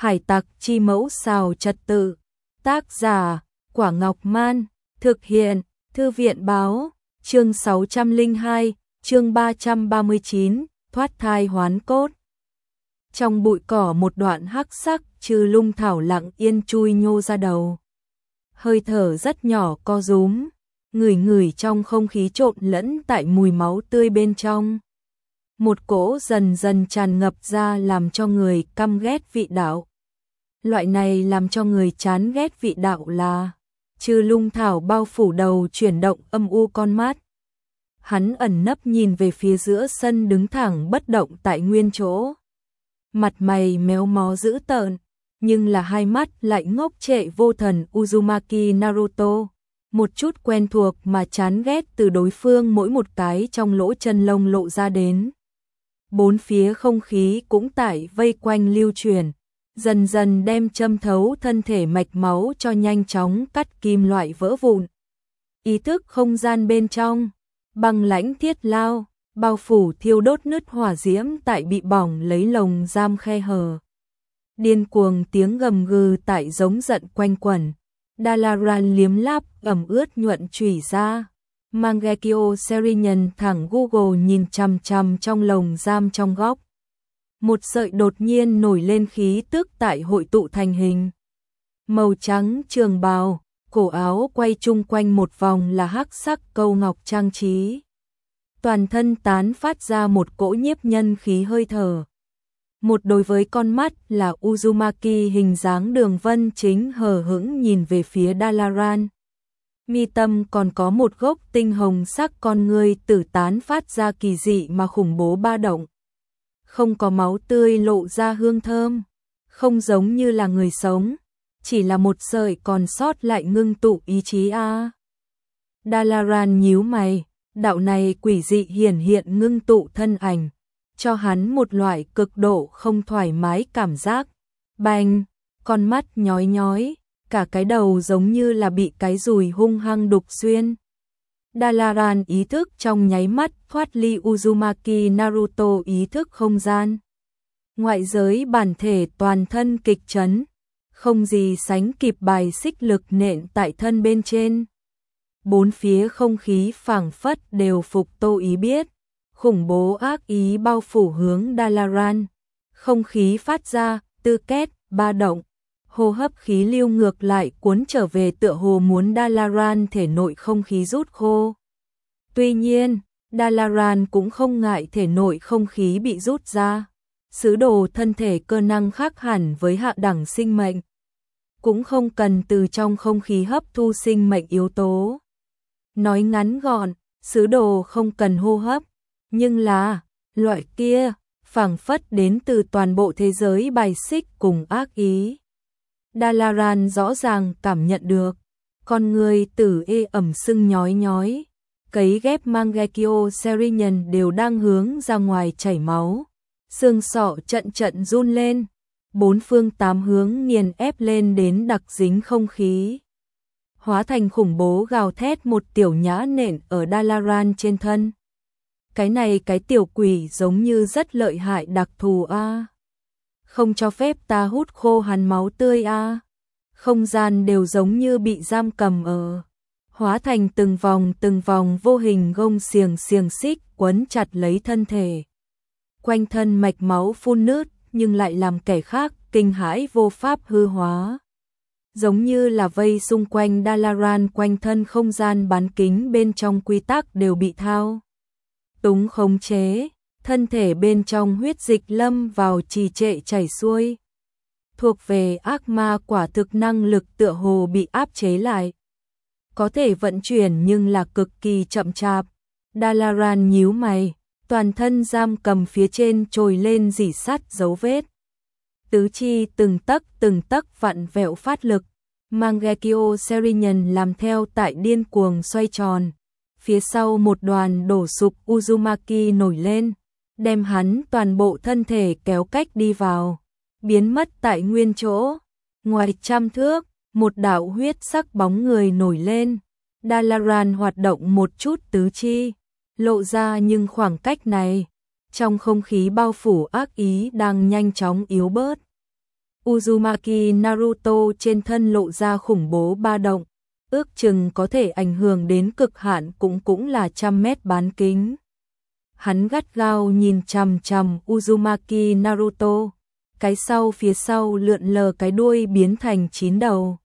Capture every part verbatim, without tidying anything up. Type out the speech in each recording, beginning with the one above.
Hải tặc chi mẫu xào trật tự. Tác giả, Quả Ngọc Man. Thực hiện, Thư viện Báo. Chương sáu trăm lẻ hai, chương ba trăm ba mươi chín, thoát thai hoán cốt. Trong bụi cỏ một đoạn hắc sắc, Trư Lung Thảo lặng yên chui nhô ra đầu. Hơi thở rất nhỏ co rúm, ngửi ngửi trong không khí trộn lẫn tại mùi máu tươi bên trong. Một cỗ dần dần tràn ngập ra làm cho người căm ghét vị đạo. Loại này làm cho người chán ghét vị đạo là Trư Lung Thảo bao phủ đầu chuyển động âm u con mắt. Hắn ẩn nấp nhìn về phía giữa sân đứng thẳng bất động tại nguyên chỗ. Mặt mày méo mó dữ tợn, nhưng là hai mắt lại ngốc trệ vô thần Uzumaki Naruto. Một chút quen thuộc mà chán ghét từ đối phương mỗi một cái trong lỗ chân lông lộ ra đến. Bốn phía không khí cũng tại vây quanh lưu truyền, dần dần đem châm thấu thân thể mạch máu cho nhanh chóng cắt kim loại vỡ vụn. Ý thức không gian bên trong, băng lãnh thiết lao, bao phủ thiêu đốt nứt hỏa diễm tại bị bỏng lấy lồng giam khe hở. Điên cuồng tiếng gầm gừ tại giống giận quanh quẩn. Dalaran liếm láp ẩm ướt nhuận chủy ra. Mangekyo Serinhân thẳng Google nhìn chằm chằm trong lồng giam trong góc. Một sợi đột nhiên nổi lên khí tức tại hội tụ thành hình. Màu trắng trường bào, cổ áo quay chung quanh một vòng là hắc sắc câu ngọc trang trí. Toàn thân tán phát ra một cỗ nhiếp nhân khí hơi thở. Một đối với con mắt là Uzumaki hình dáng đường vân chính hờ hững nhìn về phía Dalaran. Mi tâm còn có một gốc tinh hồng sắc con ngươi tử tán phát ra kỳ dị mà khủng bố ba động. Không có máu tươi lộ ra hương thơm, không giống như là người sống, chỉ là một sợi còn sót lại ngưng tụ ý chí a. À. Dalaran nhíu mày, đạo này quỷ dị hiển hiện ngưng tụ thân ảnh, cho hắn một loại cực độ không thoải mái cảm giác. Bành, con mắt nhói nhói, cả cái đầu giống như là bị cái dùi hung hăng đục xuyên. Dalaran ý thức trong nháy mắt thoát ly Uzumaki Naruto ý thức không gian. Ngoại giới bản thể toàn thân kịch chấn, không gì sánh kịp bài xích lực nện tại thân bên trên. Bốn phía không khí phảng phất đều phục tô ý biết. Khủng bố ác ý bao phủ hướng Dalaran. Không khí phát ra, tư két, ba động. Hô hấp khí lưu ngược lại cuốn trở về tựa hồ muốn Dalaran thể nội không khí rút khô. Tuy nhiên, Dalaran cũng không ngại thể nội không khí bị rút ra. Sứ đồ thân thể cơ năng khác hẳn với hạ đẳng sinh mệnh. Cũng không cần từ trong không khí hấp thu sinh mệnh yếu tố. Nói ngắn gọn, sứ đồ không cần hô hấp. Nhưng là, loại kia, phảng phất đến từ toàn bộ thế giới bài xích cùng ác ý. Dalaran rõ ràng cảm nhận được, con người tử ê ẩm sưng nhói nhói, cấy ghép Mangekyo Serinhân đều đang hướng ra ngoài chảy máu. Xương sọ trận trận run lên, bốn phương tám hướng nghiền ép lên đến đặc dính không khí. Hóa thành khủng bố gào thét một tiểu nhã nện ở Dalaran trên thân. Cái này cái tiểu quỷ giống như rất lợi hại đặc thù a. À. Không cho phép ta hút khô hắn máu tươi a. À. Không gian đều giống như bị giam cầm ở. Hóa thành từng vòng từng vòng vô hình gông xiềng xiềng xích quấn chặt lấy thân thể. Quanh thân mạch máu phun nứt nhưng lại làm kẻ khác kinh hãi vô pháp hư hóa. Giống như là vây xung quanh Dalaran quanh thân không gian bán kính bên trong quy tắc đều bị thao túng khống chế, thân thể bên trong huyết dịch lâm vào trì trệ chảy xuôi. Thuộc về ác ma quả thực năng lực tựa hồ bị áp chế lại. Có thể vận chuyển nhưng là cực kỳ chậm chạp. Dalaran nhíu mày, toàn thân giam cầm phía trên trồi lên rỉ sắt dấu vết. Tứ chi từng tấc từng tấc vặn vẹo phát lực. Mangekyo Serinhân làm theo tại điên cuồng xoay tròn. Phía sau một đoàn đổ sụp Uzumaki nổi lên, đem hắn toàn bộ thân thể kéo cách đi vào, biến mất tại nguyên chỗ. Ngoài trăm thước, một đạo huyết sắc bóng người nổi lên. Dalaran hoạt động một chút tứ chi, lộ ra nhưng khoảng cách này, trong không khí bao phủ ác ý đang nhanh chóng yếu bớt. Uzumaki Naruto trên thân lộ ra khủng bố ba động, ước chừng có thể ảnh hưởng đến cực hạn cũng cũng là trăm mét bán kính. Hắn gắt gao nhìn chằm chằm Uzumaki Naruto, cái sau phía sau lượn lờ cái đuôi biến thành chín đầu.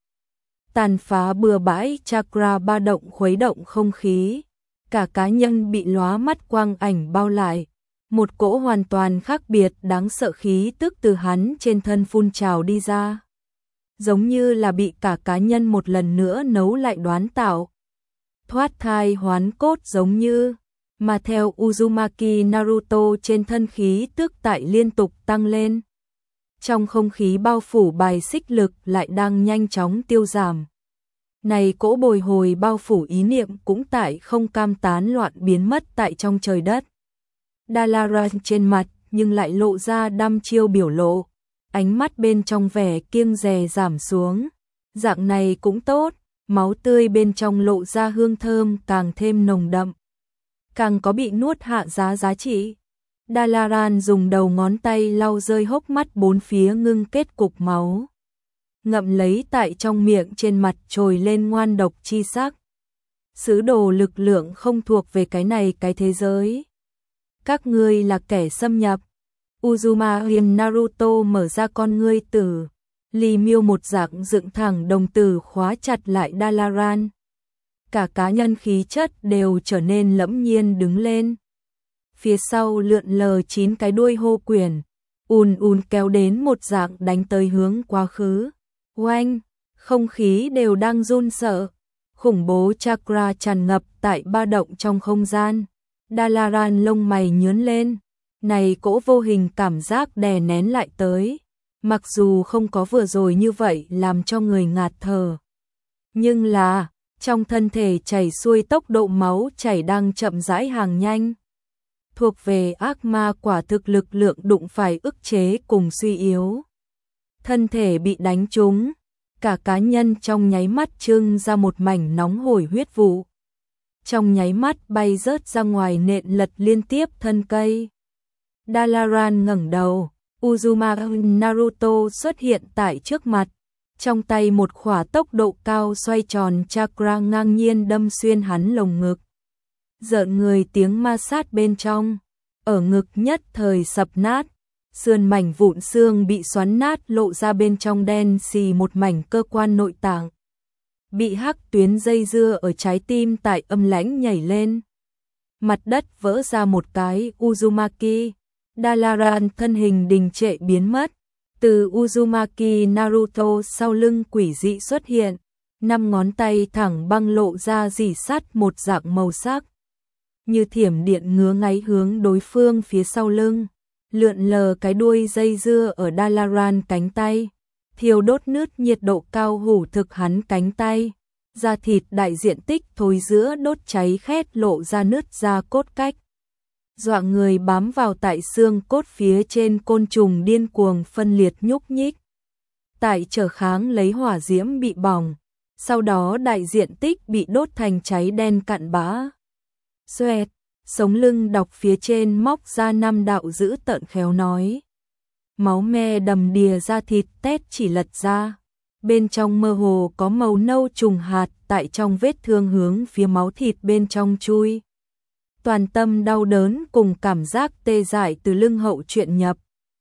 Tàn phá bừa bãi chakra ba động khuấy động không khí, cả cá nhân bị lóa mắt quang ảnh bao lại. Một cỗ hoàn toàn khác biệt đáng sợ khí tức từ hắn trên thân phun trào đi ra. Giống như là bị cả cá nhân một lần nữa nấu lại đoán tạo. Thoát thai hoán cốt giống như, mà theo Uzumaki Naruto trên thân khí tức tại liên tục tăng lên. Trong không khí bao phủ bài xích lực lại đang nhanh chóng tiêu giảm. Này cỗ bồi hồi bao phủ ý niệm cũng tại không cam tán loạn biến mất tại trong trời đất. Dalaran trên mặt nhưng lại lộ ra đăm chiêu biểu lộ, ánh mắt bên trong vẻ kiêng dè giảm xuống. Dạng này cũng tốt, máu tươi bên trong lộ ra hương thơm càng thêm nồng đậm, càng có bị nuốt hạ giá giá trị. Dalaran dùng đầu ngón tay lau rơi hốc mắt bốn phía ngưng kết cục máu, ngậm lấy tại trong miệng, trên mặt trồi lên ngoan độc chi sắc. Sứ đồ lực lượng không thuộc về cái này cái thế giới. Các ngươi là kẻ xâm nhập. Uzumaki Naruto mở ra con ngươi tử, lì miêu một dạng dựng thẳng đồng tử khóa chặt lại Dalaran. Cả cá nhân khí chất đều trở nên lẫm nhiên đứng lên. Phía sau lượn lờ chín cái đuôi hô quyền, ùn ùn kéo đến một dạng đánh tới hướng quá khứ. Oanh, không khí đều đang run sợ, khủng bố chakra tràn ngập tại ba động trong không gian. Dalaran lông mày nhướng lên, này cỗ vô hình cảm giác đè nén lại tới, mặc dù không có vừa rồi như vậy làm cho người ngạt thở. Nhưng là, trong thân thể chảy xuôi tốc độ máu chảy đang chậm rãi hàng nhanh. Thuộc về ác ma quả thực lực lượng đụng phải ức chế cùng suy yếu. Thân thể bị đánh trúng, cả cá nhân trong nháy mắt trưng ra một mảnh nóng hổi huyết vụ. Trong nháy mắt bay rớt ra ngoài nện lật liên tiếp thân cây. Dalaran ngẩng đầu, Uzumaki Naruto xuất hiện tại trước mặt, trong tay một khỏa tốc độ cao xoay tròn chakra ngang nhiên đâm xuyên hắn lồng ngực. Rợn người tiếng ma sát bên trong, ở ngực nhất thời sập nát, sườn mảnh vụn xương bị xoắn nát lộ ra bên trong đen xì một mảnh cơ quan nội tạng. Bị hắc tuyến dây dưa ở trái tim tại âm lãnh nhảy lên. Mặt đất vỡ ra một cái. Uzumaki Dalaran thân hình đình trệ biến mất. Từ Uzumaki Naruto sau lưng quỷ dị xuất hiện, năm ngón tay thẳng băng lộ ra rỉ sắt một dạng màu sắc. Như thiểm điện ngứa ngáy hướng đối phương phía sau lưng, lượn lờ cái đuôi dây dưa ở Dalaran cánh tay. Thiêu đốt nứt nhiệt độ cao hủ thực hắn cánh tay, da thịt đại diện tích thối giữa đốt cháy khét lộ ra nứt ra cốt cách. Dọa người bám vào tại xương cốt phía trên, côn trùng điên cuồng phân liệt nhúc nhích. Tại trở kháng lấy hỏa diễm bị bỏng, sau đó đại diện tích bị đốt thành cháy đen cặn bã. Xoẹt, sống lưng đọc phía trên móc ra năm đạo dữ tợn khéo nói. Máu me đầm đìa ra thịt tét chỉ lật ra. Bên trong mơ hồ có màu nâu trùng hạt tại trong vết thương hướng phía máu thịt bên trong chui. Toàn tâm đau đớn cùng cảm giác tê dại từ lưng hậu chuyện nhập.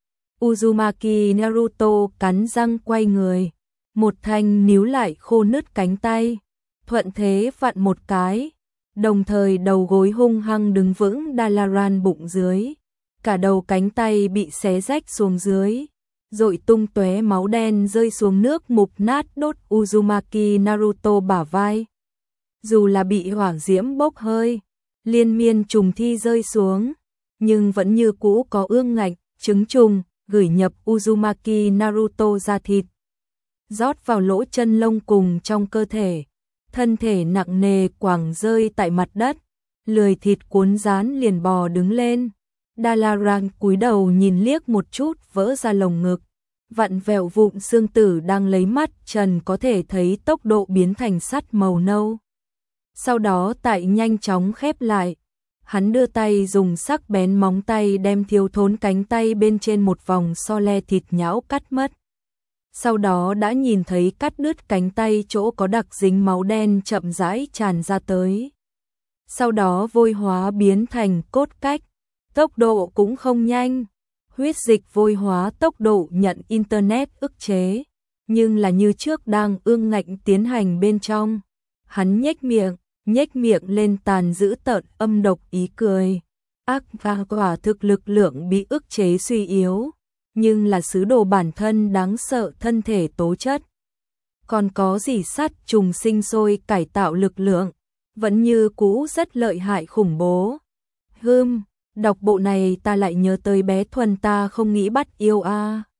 Uzumaki Naruto cắn răng quay người. Một thanh níu lại khô nứt cánh tay. Thuận thế vặn một cái. Đồng thời đầu gối hung hăng đứng vững Dalaran bụng dưới. Cả đầu cánh tay bị xé rách xuống dưới, rội tung tóe máu đen rơi xuống nước mục nát đốt Uzumaki Naruto bả vai. Dù là bị hỏa diễm bốc hơi, liên miên trùng thi rơi xuống, nhưng vẫn như cũ có ương ngạnh, trứng trùng, gửi nhập Uzumaki Naruto ra thịt. Rót vào lỗ chân lông cùng trong cơ thể, thân thể nặng nề quẳng rơi tại mặt đất, lười thịt cuốn rán liền bò đứng lên. Dalaran cúi đầu nhìn liếc một chút vỡ ra lồng ngực, vặn vẹo vụn xương tử đang lấy mắt trần có thể thấy tốc độ biến thành sắt màu nâu. Sau đó tại nhanh chóng khép lại, hắn đưa tay dùng sắc bén móng tay đem thiếu thốn cánh tay bên trên một vòng so le thịt nhão cắt mất. sau đó đã nhìn thấy cắt đứt cánh tay chỗ có đặc dính máu đen chậm rãi tràn ra tới. Sau đó vôi hóa biến thành cốt cách, tốc độ cũng không nhanh. Huyết dịch vôi hóa tốc độ nhận internet ức chế, nhưng là như trước đang ương ngạnh tiến hành bên trong. Hắn nhếch miệng, nhếch miệng lên tàn dữ tợn âm độc ý cười. Ác và quả thực lực lượng bị ức chế suy yếu, nhưng là sứ đồ bản thân đáng sợ thân thể tố chất. Còn có gì sắt trùng sinh sôi cải tạo lực lượng, vẫn như cũ rất lợi hại khủng bố. Hừm, đọc bộ này ta lại nhớ tới bé Thuần ta không nghĩ bắt yêu a. À.